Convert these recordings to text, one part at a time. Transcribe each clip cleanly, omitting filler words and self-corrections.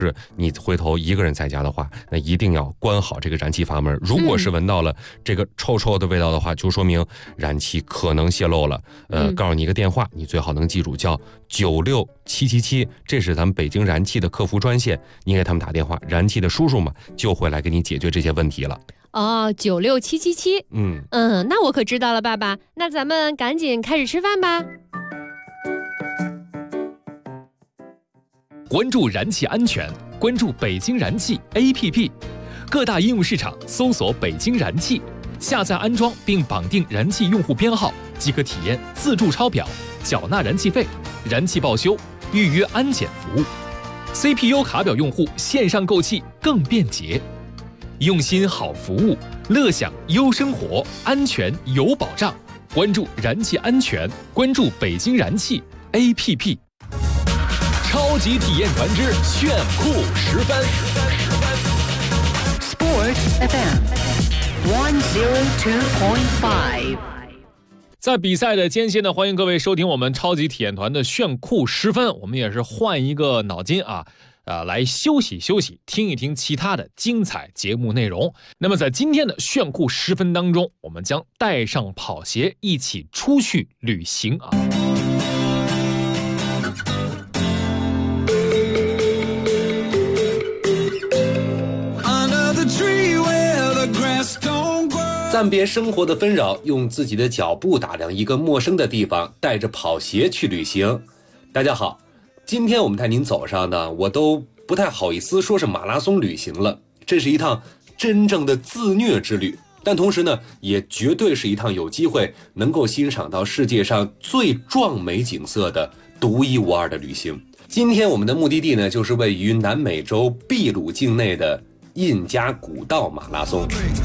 是你回头一个人在家的话，那一定要关好这个燃气阀门。如果是闻到了这个臭臭的味道的话，就说明燃气可能泄漏了。告诉你一个电话，你最好能记住，叫96777，这是咱们北京燃气的客服专线。你给他们打电话，燃气的叔叔嘛就会来给你解决这些问题了。 哦，96777。那我可知道了，爸爸。那咱们赶紧开始吃饭吧。 关注燃气安全，关注北京燃气 APP， 各大应用市场搜索北京燃气，下载安装并绑定燃气用户编号，即可体验自助抄表、缴纳燃气费、燃气报修、预约安检服务。CPU 卡表用户线上购气更便捷，用心好服务，乐享优生活，安全有保障。关注燃气安全，关注北京燃气 APP。超级体验团之炫酷10分。 Sport FM 102.5。 在比赛的间隙呢，欢迎各位收听我们超级体验团的炫酷10分。我们也是换一个脑筋来休息休息，听一听其他的精彩节目内容。那么在今天的炫酷10分当中，我们将带上跑鞋一起出去旅行啊。 暂别生活的纷扰，用自己的脚步打量一个陌生的地方，带着跑鞋去旅行。大家好，今天我们带您走上的，我都不太好意思说是马拉松旅行了，这是一趟真正的自虐之旅，但同时呢，也绝对是一趟有机会能够欣赏到世界上最壮美景色的独一无二的旅行。今天我们的目的地呢，就是位于南美洲秘鲁境内的印加古道马拉松。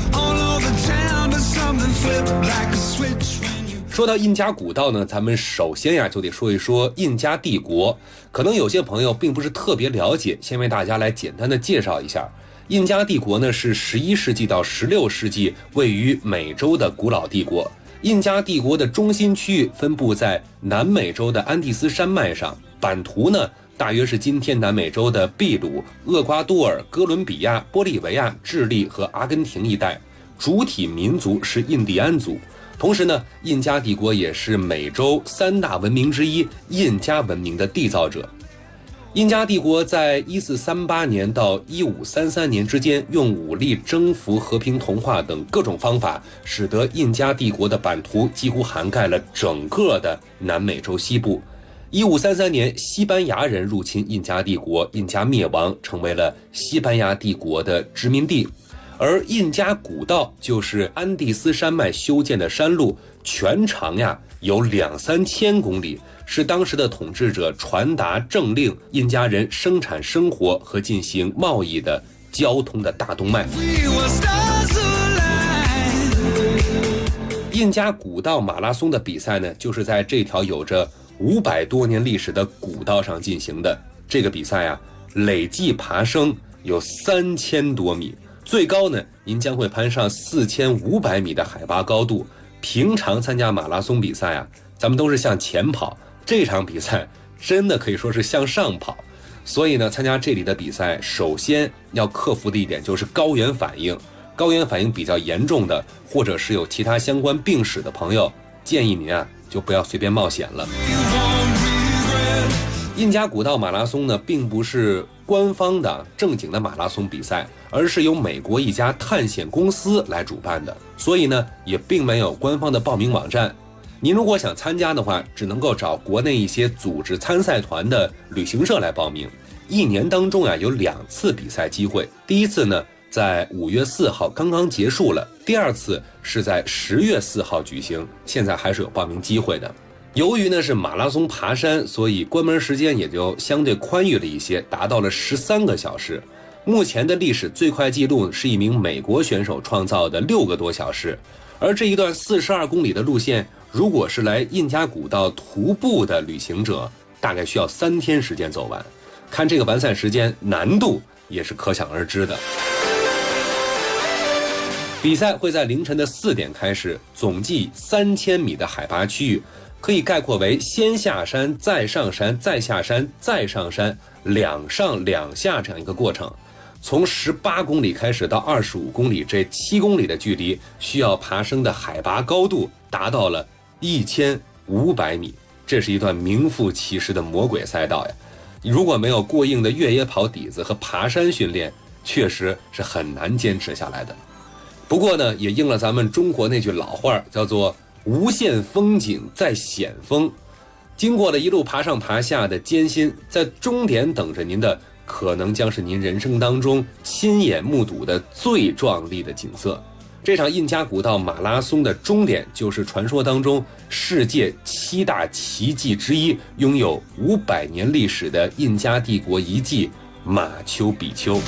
说到印加古道呢，咱们首先就得说一说印加帝国。可能有些朋友并不是特别了解，先为大家来简单的介绍一下。印加帝国呢是11世纪到16世纪位于美洲的古老帝国。印加帝国的中心区域分布在南美洲的安第斯山脉上，版图呢大约是今天南美洲的秘鲁、厄瓜多尔、哥伦比亚、玻利维亚、智利和阿根廷一带，主体民族是印第安族。同时呢，印加帝国也是美洲3大文明之一印加文明的缔造者。印加帝国在1438年到1533年之间，用武力征服、和平同化等各种方法，使得印加帝国的版图几乎涵盖了整个的南美洲西部。1533年，西班牙人入侵印加帝国，印加灭亡，成为了西班牙帝国的殖民地。而印加古道就是安第斯山脉修建的山路，全长有2-3千公里，是当时的统治者传达政令、印加人生产生活和进行贸易的交通的大动脉。印加古道马拉松的比赛呢，就是在这条有着500多年历史的古道上进行的。这个比赛累计爬升有3000多米，最高呢，您将会攀上4500米的海拔高度。平常参加马拉松比赛咱们都是向前跑，这场比赛真的可以说是向上跑。所以呢，参加这里的比赛，首先要克服的一点就是高原反应。高原反应比较严重的，或者是有其他相关病史的朋友，建议您就不要随便冒险了。印加古道马拉松呢，并不是官方的正经的马拉松比赛，而是由美国一家探险公司来主办的，所以呢，也并没有官方的报名网站。您如果想参加的话，只能够找国内一些组织参赛团的旅行社来报名。一年当中有2次比赛机会，第一次呢，在5月4号刚刚结束了，第二次是在10月4号举行，现在还是有报名机会的。由于呢是马拉松爬山，所以关门时间也就相对宽裕了一些，达到了13个小时。目前的历史最快纪录是一名美国选手创造的6个多小时。而这一段42公里的路线，如果是来印加古道徒步的旅行者，大概需要3天时间走完。看这个完赛时间，难度也是可想而知的。比赛会在凌晨的4点开始，总计3000米的海拔区域。 可以概括为先下山，再上山，再下山，再上山，两上两下这样一个过程。从18公里开始到25公里，这7公里的距离需要爬升的海拔高度达到了1500米，这是一段名副其实的魔鬼赛道呀！如果没有过硬的越野跑底子和爬山训练，确实是很难坚持下来的。不过呢，也应了咱们中国那句老话，叫做无限风景在险峰。经过了一路爬上爬下的艰辛，在终点等着您的可能将是您人生当中亲眼目睹的最壮丽的景色。这场印加古道马拉松的终点就是传说当中世界7大奇迹之一，拥有500年历史的印加帝国遗迹马丘比丘。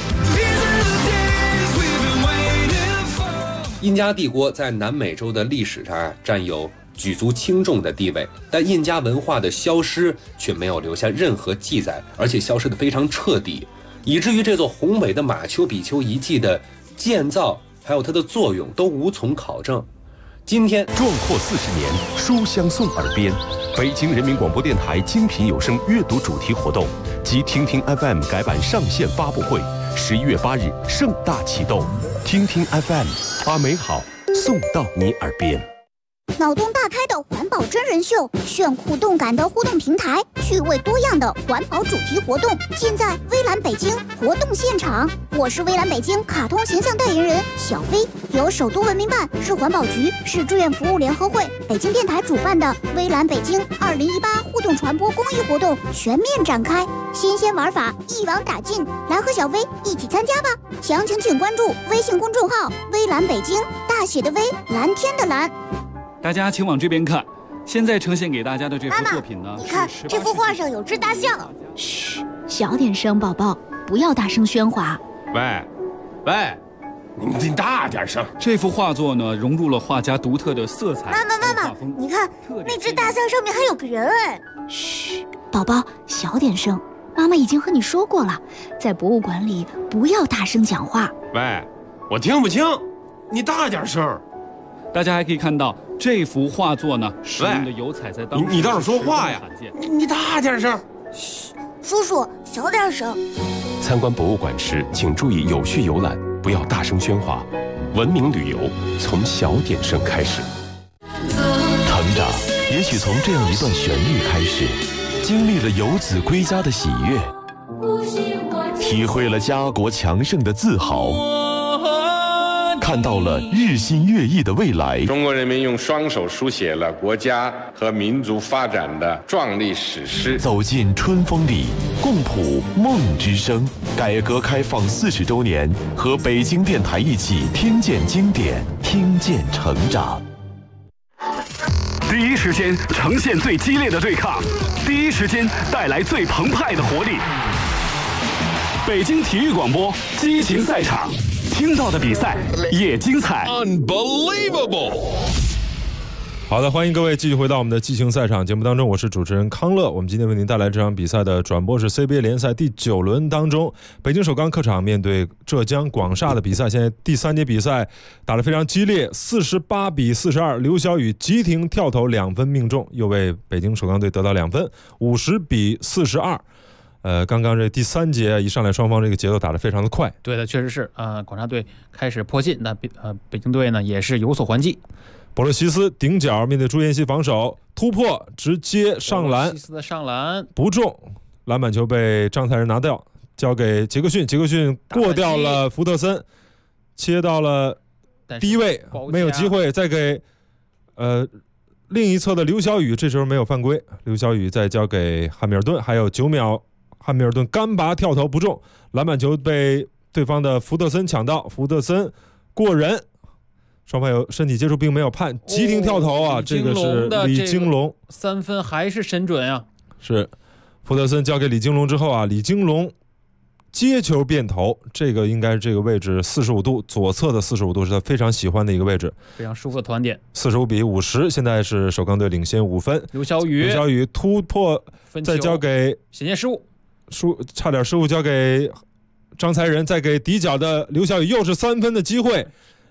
印加帝国在南美洲的历史上占有举足轻重的地位，但印加文化的消失却没有留下任何记载，而且消失得非常彻底，以至于这座宏伟的马丘比丘遗迹的建造还有它的作用都无从考证。今天壮阔40年，书香送耳边。北京人民广播电台精品有声阅读主题活动及听听 FM 改版上线发布会，11月8日盛大启动。听听 FM， 把美好送到你耳边。 脑洞大开的环保真人秀，炫酷动感的互动平台，趣味多样的环保主题活动，尽在微蓝北京活动现场。我是微蓝北京卡通形象代言人小飞，由首都文明办、市环保局、市志愿服务联合会、北京电台主办的微蓝北京2018互动传播公益活动全面展开，新鲜玩法一网打尽，来和小飞一起参加吧！详情请关注微信公众号微蓝北京，大写的微，蓝天的蓝。 大家请往这边看，现在呈现给大家的这幅作品呢， 你看这幅画上有只大象。 嘘，小点声，宝宝，不要大声喧哗。 喂，你大点声。 这幅画作呢，融入了画家独特的色彩。 妈妈，你看那只大象上面还有个人哎。 嘘，宝宝，小点声。妈妈已经和你说过了，在博物馆里不要大声讲话。 喂，我听不清，你大点声。 大家还可以看到这幅画作呢，使用的油彩在当时你倒是说话呀！你大点声。 嘘，叔叔小点声。 参观博物馆时，请注意有序游览，不要大声喧哗。文明旅游从小点声开始。成长也许从这样一段旋律开始，经历了游子归家的喜悦，体会了家国强盛的自豪，看到了日新月异的未来。 中国人民用双手书写了国家和民族发展的壮丽史诗。 走进春风里，共谱梦之声。改革开放40周年，和北京电台一起听见经典，听见成长。 第一时间呈现最激烈的对抗，第一时间带来最澎湃的活力。北京体育广播激情赛场，听到的比赛也精彩。 Unbelievable！ 好的，欢迎各位继续回到我们的激情赛场节目当中，我是主持人康乐。我们今天为您带来这场比赛的转播是 CBA 联赛第9轮当中，北京首钢客场面对浙江广厦的比赛。现在第3节比赛打得非常激烈，48比42，刘晓宇急停跳投2分命中，又为北京首钢队得到2分，50比42。刚刚这第3节一上来，双方这个节奏打得非常的快。 对的，确实是广厦队开始迫近，那北京队呢也是有所还击。 博洛西斯顶角面对朱彦西防守突破，直接上篮， 西斯的上篮不中，篮板球被张才仁拿掉，交给杰克逊，杰克逊过掉了福特森，切到了低位，没有机会，再给另一侧的刘晓宇，这时候没有犯规，刘晓宇再交给汉密尔顿，还有9秒，汉密尔顿干拔跳投不中，篮板球被对方的福特森抢到，福特森过人，双方有身体接触并没有判，急停跳投啊，这个是李金龙 ，3分还是神准啊！ 是福特森交给李金龙之后啊，李金龙接球变投，这个应该是这个位置45度，左侧的45度是他非常喜欢的一个位置， 非常舒服的团点。 45比50，现在是首钢队领先5分。 刘晓宇突破，再交给险些失误， 差点失误，交给张才仁，再给底角的刘晓宇，又是3分的机会。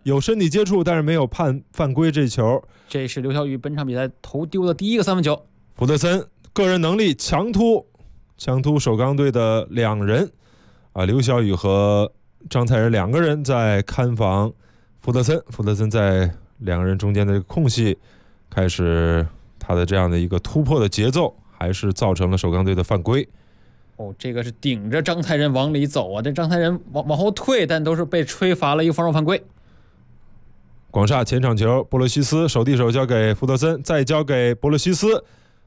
有身体接触，但是没有判犯规这球。 这是刘晓宇本场比赛投丢的第一个三分球。 福德森个人能力强突首钢队的2人刘晓宇和张才仁2个人在看防福德森，福德森在2个人中间的空隙开始他的这样的一个突破的节奏，还是造成了首钢队的犯规。 这个是顶着张才仁往里走啊，这张才仁往后退，但都是被吹罚了一个防守犯规。 广厦前场球，波罗西斯手递手交给福德森，再交给波罗西斯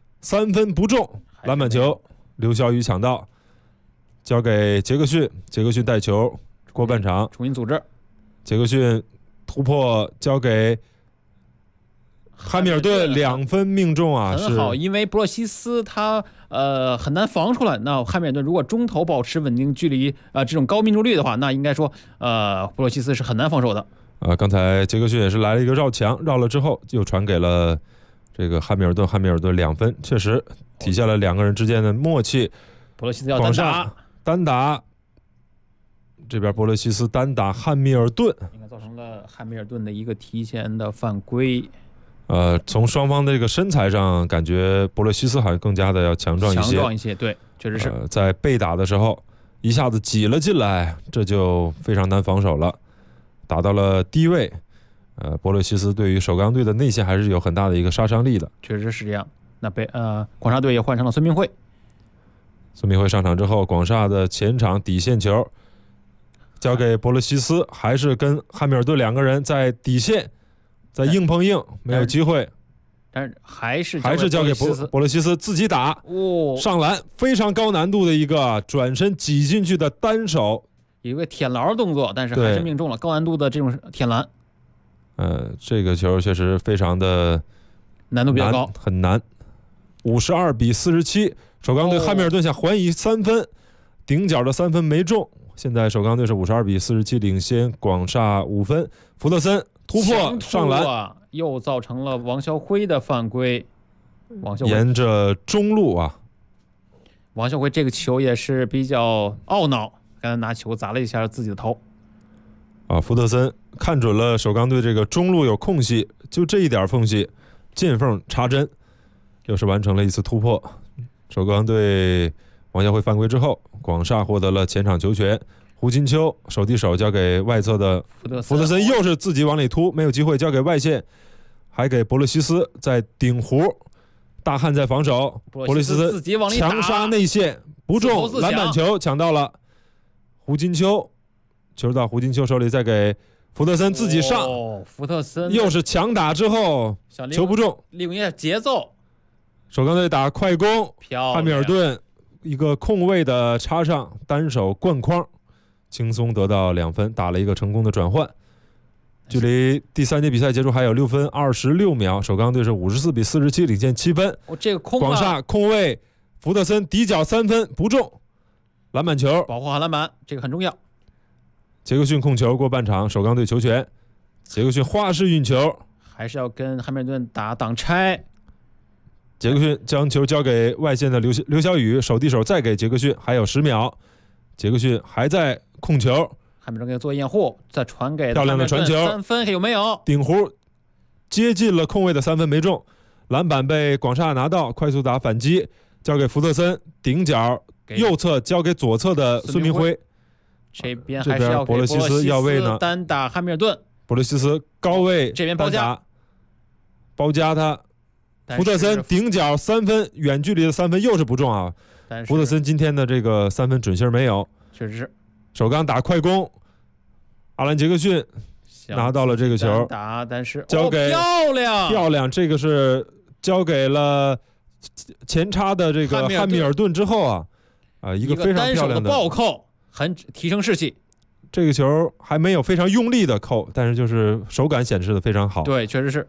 ，3分不中，篮板球，刘晓宇抢到，交给杰克逊，杰克逊带球过半场， 重新组织， 杰克逊突破交给汉密尔顿，2分命中啊， 很好，因为布洛西斯他很难防出来。那汉密尔顿如果中投保持稳定距离这种高命中率的话，那应该说布洛西斯是很难防守的。 刚才杰克逊也是来了一个绕墙，绕了之后又传给了这个汉密尔顿2分，确实体现了2个人之间的默契。 布洛西斯要单打，这边波罗西斯单打汉密尔顿， 应该造成了汉密尔顿的一个提前的犯规。 从双方的这个身材上，感觉波罗西斯好像更加的要强壮一些。 对，确实是。 在被打的时候，一下子挤了进来，这就非常难防守了。打到了低位，波罗西斯对于首钢队的内线还是有很大的一个杀伤力的。 确实是这样。那广厦队也换成了孙明慧。 孙明慧上场之后，广厦的前场底线球交给波罗西斯，还是跟汉密尔顿2个人在底线。在硬碰硬没有机会， 但是还是交给波罗西斯自己打，上篮非常高难度的一个转身挤进去的单手， 有一个舔篮动作，但是还是命中了高难度的这种舔篮。 这个球确实非常的难度比较高， 很难。52比47，首钢队汉密尔顿想还以3分，顶角的3分没中。现在首钢队是52比47领先广厦5分，福德森突破上篮， 又造成了王啸辉的犯规。 沿着中路王啸辉这个球也是比较懊恼，刚才拿球砸了一下自己的头。 福德森看准了首钢队这个中路有空隙，就这一点缝隙，见缝插针，又是完成了一次突破。首钢队王啸辉犯规之后，广厦获得了前场球权。胡金秋手递手交给外侧的福德森，又是自己往里突，没有机会，交给外线，还给波罗西斯在顶弧，大汉在防守，波罗西斯强杀内线不中，篮板球抢到了胡金秋，球到胡金秋手里，再给福德森自己上， 福特森又是强打之后球不中， 利用一下节奏， 首钢队打快攻，汉密尔顿一个空位的插上，单手灌筐，轻松得到2分，打了一个成功的转换。距离第3节比赛结束还有6分26秒，首钢队是54比47领先7分。 这个广厦空位，福特森底角3分不中，篮板球， 保护好篮板，这个很重要。 杰克逊控球过半场，首钢队球权，杰克逊花式运球， 还是要跟汉密尔顿打挡拆。 杰克逊将球交给外线的刘晓宇，手递手再给杰克逊，还有10秒，杰克逊还在控球， 汉密尔顿给他做掩护，再传给漂亮的传球 ，3分有没有？ 顶弧接近了空位的3分没中，篮板被广厦拿到，快速打反击，交给福特森，顶角右侧交给左侧的孙明辉。 这边还是要给波罗西斯要位呢， 单打汉密尔顿， 波罗西斯高位这边包夹他，福特森顶角3分，远距离的3分又是不中啊！福特森今天的这个3分准星没有， 确实是。 首钢打快攻，阿兰杰克逊拿到了这个球， 但是交给漂亮， 这个是交给了前插的这个汉密尔顿之后一个非常漂亮的暴扣，很提升士气。 这个球还没有非常用力的扣，但是就是手感显示的非常好。 对，确实是。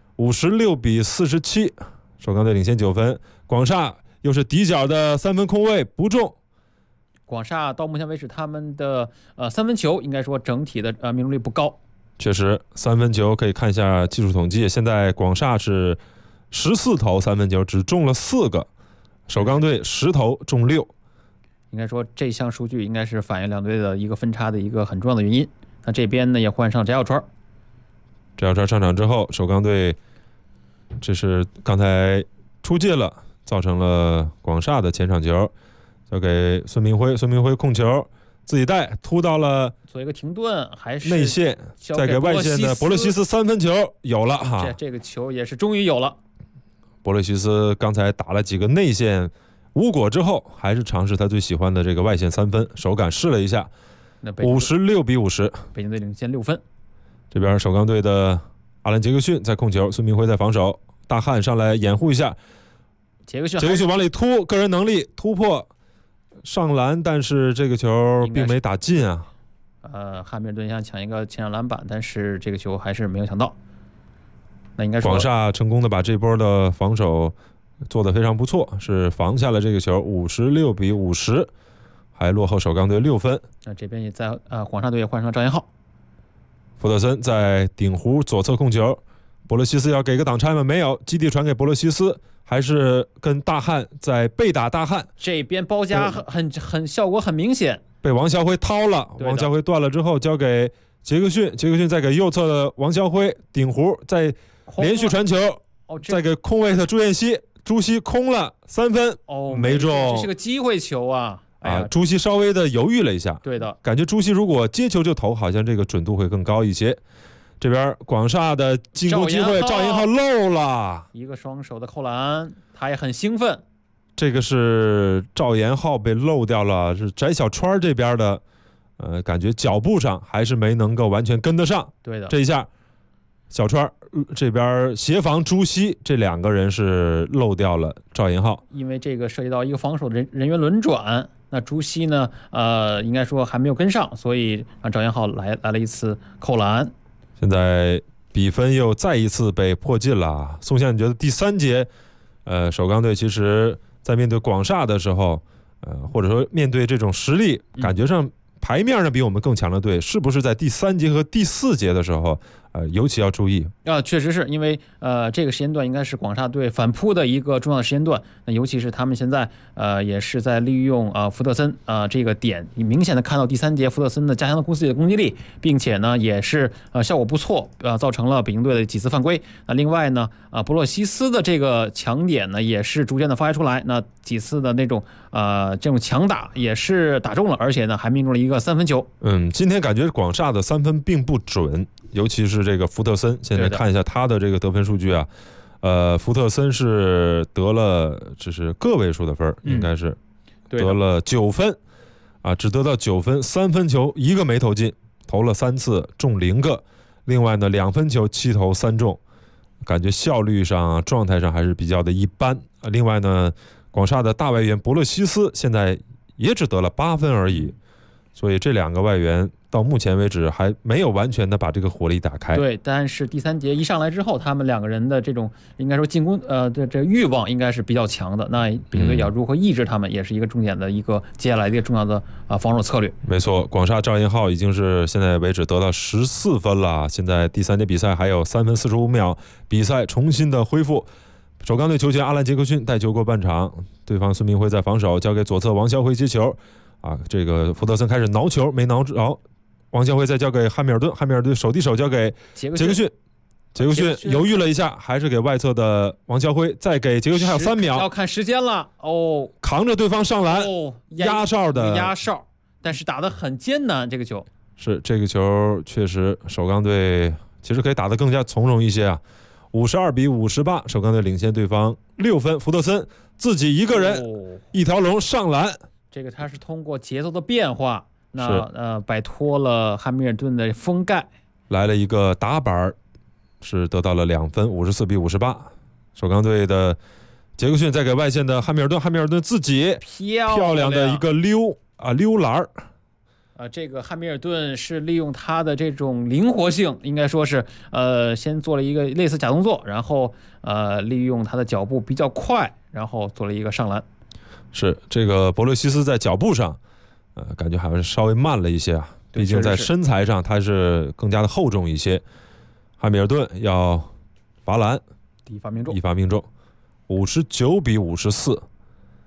56比47，首钢队领先9分。广厦又是底角的3分空位不中。 广厦到目前为止他们的3分球应该说整体的命中率不高。 确实，3分球可以看一下技术统计，现在广厦是14投3分球，只中了4个，首钢队10投中6。 应该说这项数据应该是反映两队的一个分差的一个很重要的原因。那这边呢也换上翟小川， 这小川上场之后，首钢队这是刚才出界了，造成了广厦的前场球，交给孙明辉，孙明辉控球自己带，突到了做一个停顿，还是内线，再给外线的博洛西斯3分球有了哈。 这个球也是终于有了。 博洛西斯刚才打了几个内线无果之后，还是尝试他最喜欢的这个外线3分，手感试了一下，56比50， 北京队领先6分。 这边首钢队的阿兰杰克逊在控球，孙明辉在防守，大汉上来掩护一下， 杰克逊往里突，个人能力突破上篮，但是这个球并没打进啊。 汉密尔顿想抢一个前场篮板，但是这个球还是没有抢到。那应该说广厦成功的把这波的防守做得非常不错，是防下了这个球，56比50，还落后首钢队6分。 那这边也在广厦队也换上了赵彦浩， 福特森在顶弧左侧控球，博洛西斯要给个挡拆吗？没有，基地传给博洛西斯，还是跟大汉在背打大汉。 这边包夹很效果很明显， 被王晓辉掏了，王晓辉断了之后交给杰克逊，杰克逊再给右侧的王晓辉顶弧，再连续传球，再给空位的朱熹空了3分，没中， 这是个机会球啊！ 朱熹稍微的犹豫了一下， 对的， 感觉朱熹如果接球就投，好像这个准度会更高一些。这边广厦的进攻机会，赵彦浩漏了一个双手的扣篮，他也很兴奋。 这个是赵彦浩被漏掉了，是翟小川这边的，感觉脚步上还是没能够完全跟得上。 对的， 这一下小川这边协防朱熹，这2个人是漏掉了赵彦浩， 因为这个涉及到一个防守的人员轮转。那朱熹呢，应该说还没有跟上，所以让赵彦浩来了一次扣篮。 现在比分又再一次被迫近了。宋宪，你觉得第3节，首钢队其实在面对广厦的时候，或者说面对这种实力，感觉上牌面上比我们更强的队，是不是在第3节和第4节的时候，尤其要注意？ 确实是因为这个时间段应该是广厦队反扑的一个重要的时间段。那尤其是他们现在也是在利用福特森这个点，你明显的看到第3节福特森的加强了自己的攻击力，并且呢也是效果不错，造成了北京队的几次犯规。那另外呢博洛西斯的这个强点呢也是逐渐的发挥出来，那几次的那种这种强打也是打中了，而且呢还命中了一个3分球。 今天感觉广厦的3分并不准，尤其是这个福特森，现在看一下他的这个得分数据啊，福特森是得了这是个位数的分，应该是得了9分只得到9分，3分球1个没投进，投了3次中0个，另外呢2分球7投3中，感觉效率上状态上还是比较的一般。另外呢广厦的大外援博洛西斯现在也只得了8分而已，所以这2个外援到目前为止还没有完全的把这个火力打开。 对，但是第3节一上来之后，他们2个人的这种应该说进攻这欲望应该是比较强的。那北京队要如何抑制他们，也是一个重点的一个接下来的一个重要的防守策略。 没错，广厦赵彦浩已经是现在为止得到14分了。现在第3节比赛还有3分45秒，比赛重新的恢复。首钢队球员阿兰杰克逊带球过半场，对方孙明辉在防守，交给左侧王晓辉接球。这个福特森开始挠球，没挠着。王晓辉再交给汉密尔顿，汉密尔顿手递手交给杰克逊，杰克逊犹豫了一下，还是给外侧的王晓辉，再给杰克逊还有3秒， 要看时间了扛着对方上篮，压哨， 但是打得很艰难。这个球是这个球确实首钢队其实可以打得更加从容一些啊。52比58，首钢队领先对方6分。福特森自己一个人一条龙上篮， 这个他是通过节奏的变化，那摆脱了汉密尔顿的封盖， 来了一个打板，是得到了2分，54比58。首钢队的杰克逊再给外线的汉密尔顿，汉密尔顿自己漂亮的一个溜篮。 这个汉密尔顿是利用他的这种灵活性，应该说是先做了一个类似假动作，然后利用他的脚步比较快，然后做了一个上篮。 是这个博洛西斯在脚步上感觉还是稍微慢了一些啊，毕竟在身材上他是更加的厚重一些。汉密尔顿要罚篮， 一发命中， 59比54。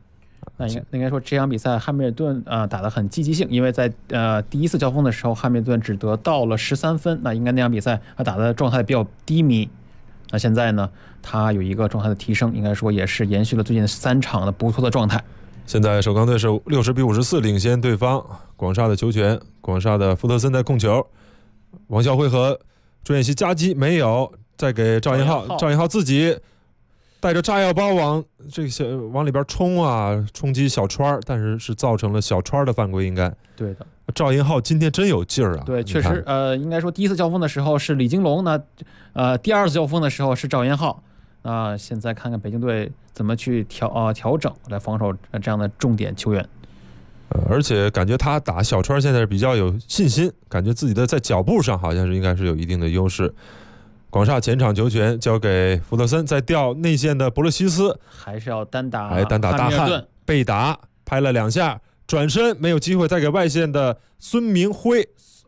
那应该说这场比赛汉密尔顿打得很积极性，因为在第一次交锋的时候，汉密尔顿只得到了13分，那应该那场比赛他打的状态比较低迷。那现在呢，他有一个状态的提升，应该说也是延续了最近3场的不错的状态。 现在首钢队是60比54领先对方，广厦的球权，广厦的福特森在控球，王孝辉和朱彦西夹击没有，再给赵彦浩，赵彦浩自己带着炸药包往里边冲啊，冲击小川，但是造成了小川的犯规，应该对的。 赵彦浩今天真有劲儿啊！ 对，确实，应该说第一次交锋的时候是李金龙，那第二次交锋的时候是赵彦浩。现在看看北京队怎么去调整来防守这样的重点球员。 而且感觉他打小川现在是比较有信心，感觉自己的在脚步上好像是应该是有一定的优势。广厦前场球权交给福特森，再调内线的博勒西斯， 还是要单打大汉，被打拍了2下，转身没有机会，再给外线的孙明辉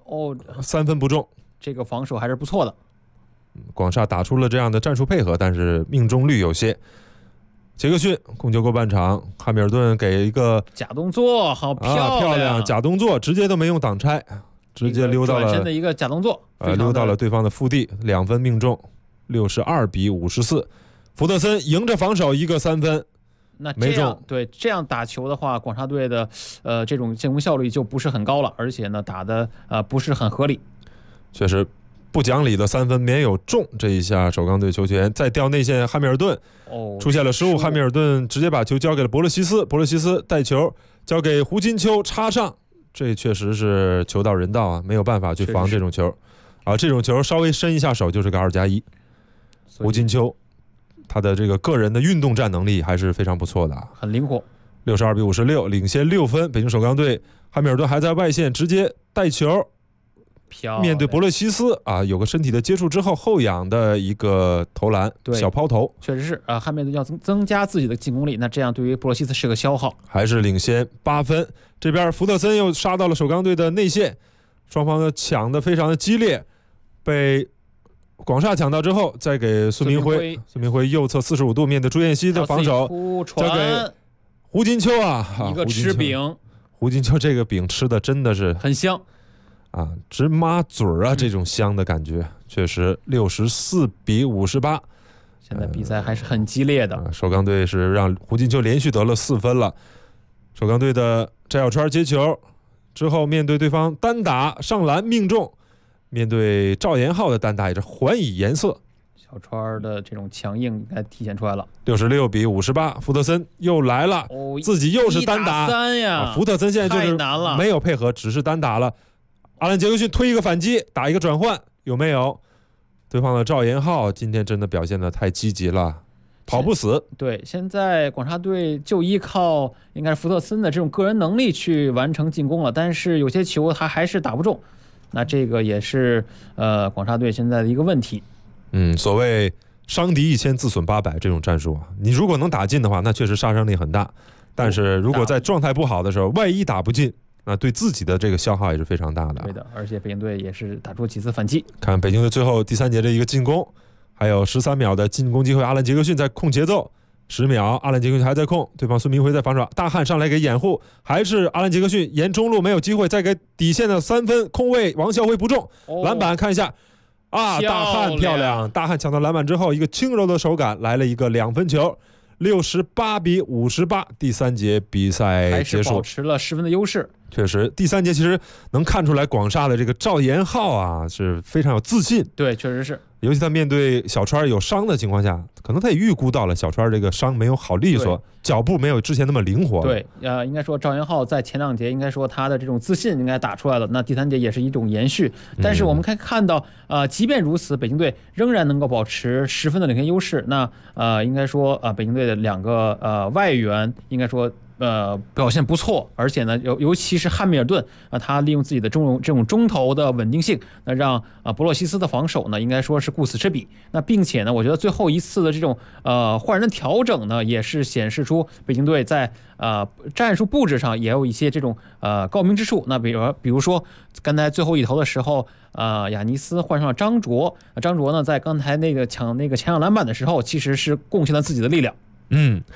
，3分不中， 这个防守还是不错的。 广厦打出了这样的战术配合，但是命中率有些。杰克逊控球过半场，汉密尔顿给一个假动作，好漂亮， 假动作，直接都没用挡拆，直接溜到了转身的一个假动作， 溜到了对方的腹地，2分命中，62比54。福特森迎着防守一个3分， 那没中。 对，这样打球的话，广厦队的这种进攻效率就不是很高了，而且呢打的不是很合理。 确实不讲理的3分没有中，这一下首钢队球权再调内线，汉密尔顿出现了失误，汉密尔顿直接把球交给了博勒西斯，博勒西斯带球交给胡金秋插上，这确实是球到人到啊，没有办法去防这种球啊，这种球稍微伸一下手就是个2+1。胡金秋他的这个个人的运动战能力还是非常不错的， 很灵活。 62比56，领先6分。北京首钢队汉密尔顿还在外线直接带球，面对博勒西斯有个身体的接触之后后仰的一个投篮，小抛投， 确实是汉密尔顿要增加自己的进攻力，那这样对于博勒西斯是个消耗。 还是领先8分。这边福特森又杀到了首钢队的内线，双方的抢的非常的激烈，被广厦抢到之后，再给孙明辉，孙明辉右侧45度面对朱彦西的防守，交给胡金秋一个吃饼， 胡金秋这个饼吃的真的是很香直抹嘴啊，这种香的感觉，确实。64比58， 现在比赛还是很激烈的。 首钢队是让胡金秋连续得了4分了。首钢队的翟小川接球之后，面对对方单打上篮命中，面对赵延浩的单打也是还以颜色。 小川的这种强硬应该体现出来了。 66比58，福特森又来了，自己又是单打 1打3呀！ 福特森现在就是没有配合，只是单打了。阿兰杰克逊推一个反击，打一个转换，有没有？对方的赵延浩今天真的表现得太积极了，跑不死。 对，现在广厦队就依靠应该是福特森的这种个人能力去完成进攻了，但是有些球他还是打不中，那这个也是广厦队现在的一个问题。 所谓伤敌1000自损800这种战术你如果能打进的话，那确实杀伤力很大，但是如果在状态不好的时候，万一打不进，那对自己的这个消耗也是非常大的。 对的，而且北京队也是打出几次反击。 看北京队最后第3节的一个进攻，还有13秒的进攻机会，阿兰杰克逊在控节奏，10秒，阿兰杰克逊还在控，对方孙明辉在防守，大汉上来给掩护，还是阿兰杰克逊沿中路没有机会，再给底线的3分空位，王孝辉不中，篮板看一下大汉漂亮，大汉抢到篮板之后，一个轻柔的手感来了一个2分球。68比58，第3节比赛结束， 还是保持了10分的优势。 确实，第3节其实能看出来广厦的这个赵延浩是非常有自信。 对，确实是。 尤其他面对小川有伤的情况下，可能他也预估到了小川这个伤没有好利索，脚步没有之前那么灵活。 对，应该说赵延浩在前2节应该说他的这种自信应该打出来了，那第3节也是一种延续。但是我们可以看到，即便如此，北京队仍然能够保持10分的领先优势。那应该说北京队的2个外援应该说表现不错，而且呢，尤其是汉密尔顿他利用自己的这种中投的稳定性，那让博洛西斯的防守呢，应该说是顾此失彼。那并且呢，我觉得最后一次的这种换人的调整呢，也是显示出北京队在战术布置上也有一些这种高明之处。那比如说刚才最后一投的时候，亚尼斯换上了张卓，张卓呢在刚才那个抢篮板的时候，其实是贡献了自己的力量。 我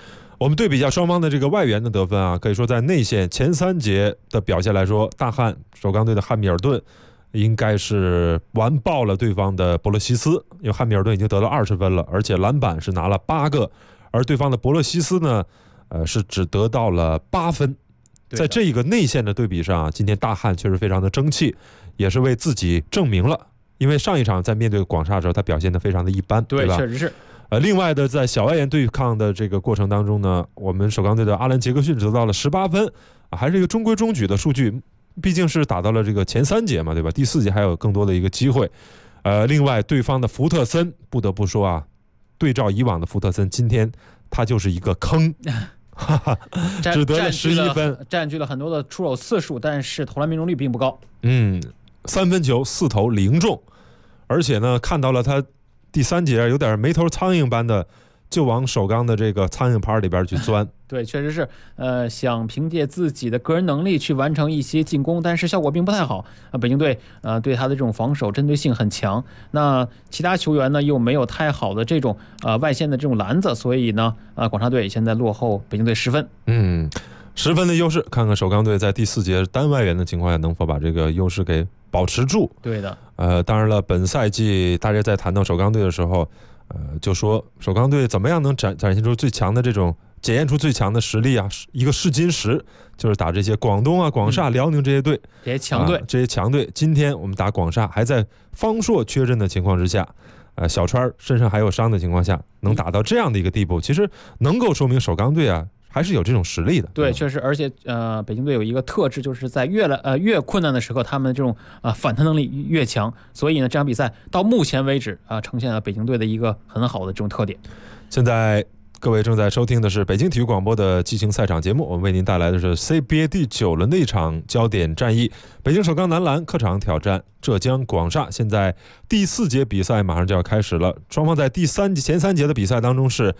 我们对比一下双方的这个外援的得分啊，可以说在内线前3节的表现来说，大汉首钢队的汉密尔顿应该是完爆了对方的博洛西斯，因为汉密尔顿已经得了20分了，而且篮板是拿了8个，而对方的博洛西斯呢，是只得到了8分。在这一个内线的对比上，今天大汉确实非常的争气，也是为自己证明了。因为上一场在面对广厦的时候，他表现得非常的一般，对吧？ 确实是。 另外的，在小外援对抗的这个过程当中呢，我们首钢队的阿兰·杰克逊得到了18分，还是一个中规中矩的数据，毕竟是打到了这个前3节嘛，对吧？第4节还有更多的一个机会。另外对方的福特森，不得不说啊，对照以往的福特森，今天他就是一个坑。只得了11分， 占据了很多的出手次数，但是投篮命中率并不高。 3分球4投0中，而且呢，看到了他第3节有点没头苍蝇般的就往首钢的这个苍蝇拍里边去钻。 对，确实是，想凭借自己的个人能力去完成一些进攻，但是效果并不太好。北京队对他的这种防守针对性很强，那其他球员呢又没有太好的这种外线的这种篮子，所以呢，广厦队现在落后北京队10分。 10分的优势，看看首钢队在第4节单外援的情况下能否把这个优势给保持住。 对的。 当然了，本赛季大家在谈到首钢队的时候，就说首钢队怎么样能展现出最强的这种检验出最强的实力啊？一个试金石就是打这些广东啊、广厦、辽宁这些队， 这些强队， 这些强队。今天我们打广厦，还在方硕缺阵的情况之下，小川身上还有伤的情况下，能打到这样的一个地步，其实能够说明首钢队啊还是有这种实力的。 对，确实，而且北京队有一个特质，就是在越困难的时候，他们的这种反弹能力越强。所以呢，这场比赛到目前为止呈现了北京队的一个很好的这种特点。 现在各位正在收听的是北京体育广播的激情赛场节目，我们为您带来的是 CBA 第9轮的一场焦点战役，北京首钢男篮客场挑战浙江广厦。现在第4节比赛马上就要开始了，双方在前3节的比赛当中是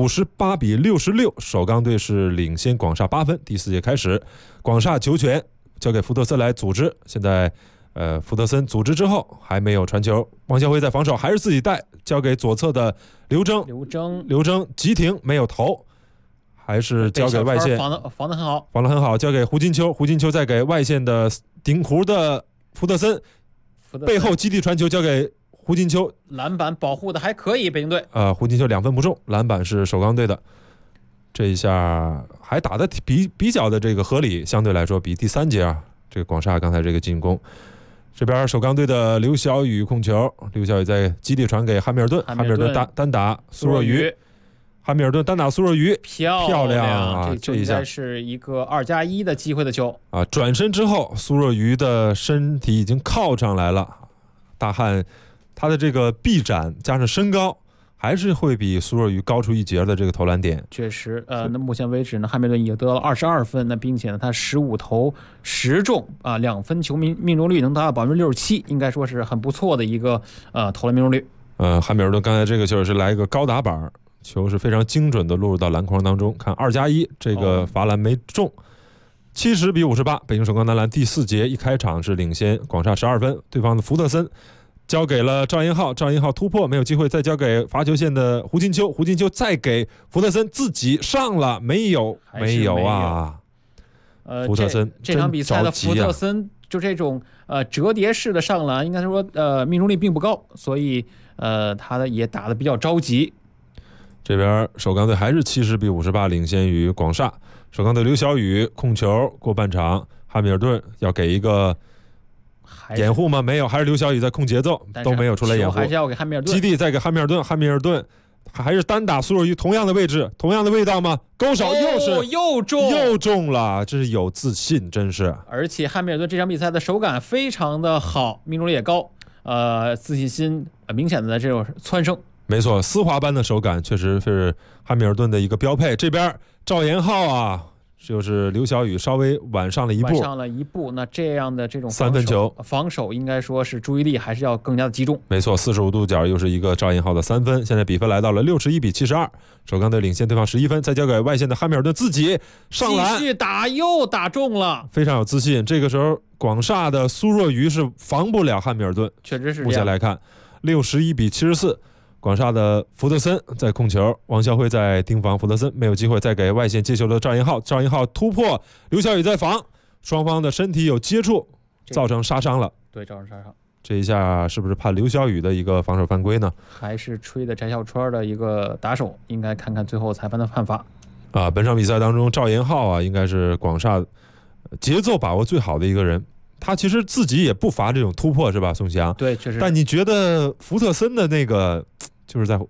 58比66，首钢队是领先广厦8分。第4节开始，广厦球权交给福特森来组织，现在福特森组织之后还没有传球，王孝辉在防守，还是自己带，交给左侧的刘铮急停没有投，还是交给外线， 防得很好，交给胡金秋再给外线的顶弧的福特森，背后基地传球交给胡金秋， 篮板保护的还可以，北京队胡金秋2分不中，篮板是首钢队的。这一下还打得比较的这个合理，相对来说比第3节这个广厦刚才这个进攻。这边首钢队的刘晓宇控球，刘晓宇在基地传给汉密尔顿，汉密尔顿单打苏若愚，汉密尔顿单打苏若愚，漂亮啊！ 这应该是一个2+1的机会的球啊！转身之后，苏若愚的身体已经靠上来了，大汉他的这个臂展加上身高，还是会比苏若愚高出1截的这个投篮点。 确实，那目前为止呢，汉密尔顿也得了22分，那并且呢，他15投10中2分球命中率能达到67%，应该说是很不错的一个投篮命中率。 汉密尔顿刚才这个球是来一个高打板，球是非常精准的落入到篮筐当中，看2+1，这个罚篮没中。70比58，北京首钢男篮第4节一开场是领先广厦12分，对方的福特森交给了赵英浩突破没有机会，再交给罚球线的胡金秋再给福特森，自己上了没有啊？福特森这场比赛的福特森就这种折叠式的上篮，应该说命中率并不高，所以他也打得比较着急。 这边首钢队还是70比58领先于广厦，首钢队刘晓宇控球过半场，汉密尔顿要给一个掩护吗？没有，还是刘晓宇在控节奏，都没有出来掩护， 还是要给汉密尔顿， 基地再给汉密尔顿，汉密尔顿还是单打苏若愚，同样的位置，同样的味道吗？勾手又中了，这是有自信，真是。 而且汉密尔顿这场比赛的手感非常的好，命中率也高，自信心明显的这种蹿升。 没错，丝滑般的手感确实是汉密尔顿的一个标配。这边赵延浩就是刘晓宇稍微晚上了一步，那这样的这种 3分球防守应该说是注意力还是要更加的集中。 没错，45度角又是一个赵延浩的3分，现在比分来到了61比72，首钢队领先对方11分，再交给外线的汉密尔顿自己上篮， 继续打又打中了， 非常有自信。这个时候广厦的苏若愚是防不了汉密尔顿， 确实是。 目前来看61比74， 广厦的福特森在控球，王孝辉在盯防福特森，没有机会，再给外线接球的赵银浩，赵银浩突破，刘晓宇在防，双方的身体有接触，造成杀伤了。 对，造成杀伤。 这一下是不是判刘晓宇的一个防守犯规呢？ 还是吹的翟小川的一个打手？应该看看最后裁判的判罚。 本场比赛当中，赵银浩啊，应该是广厦节奏把握最好的一个人。他其实自己也不乏这种突破，是吧，宋翔？ 对，确实。 但你觉得福特森的那个，就是在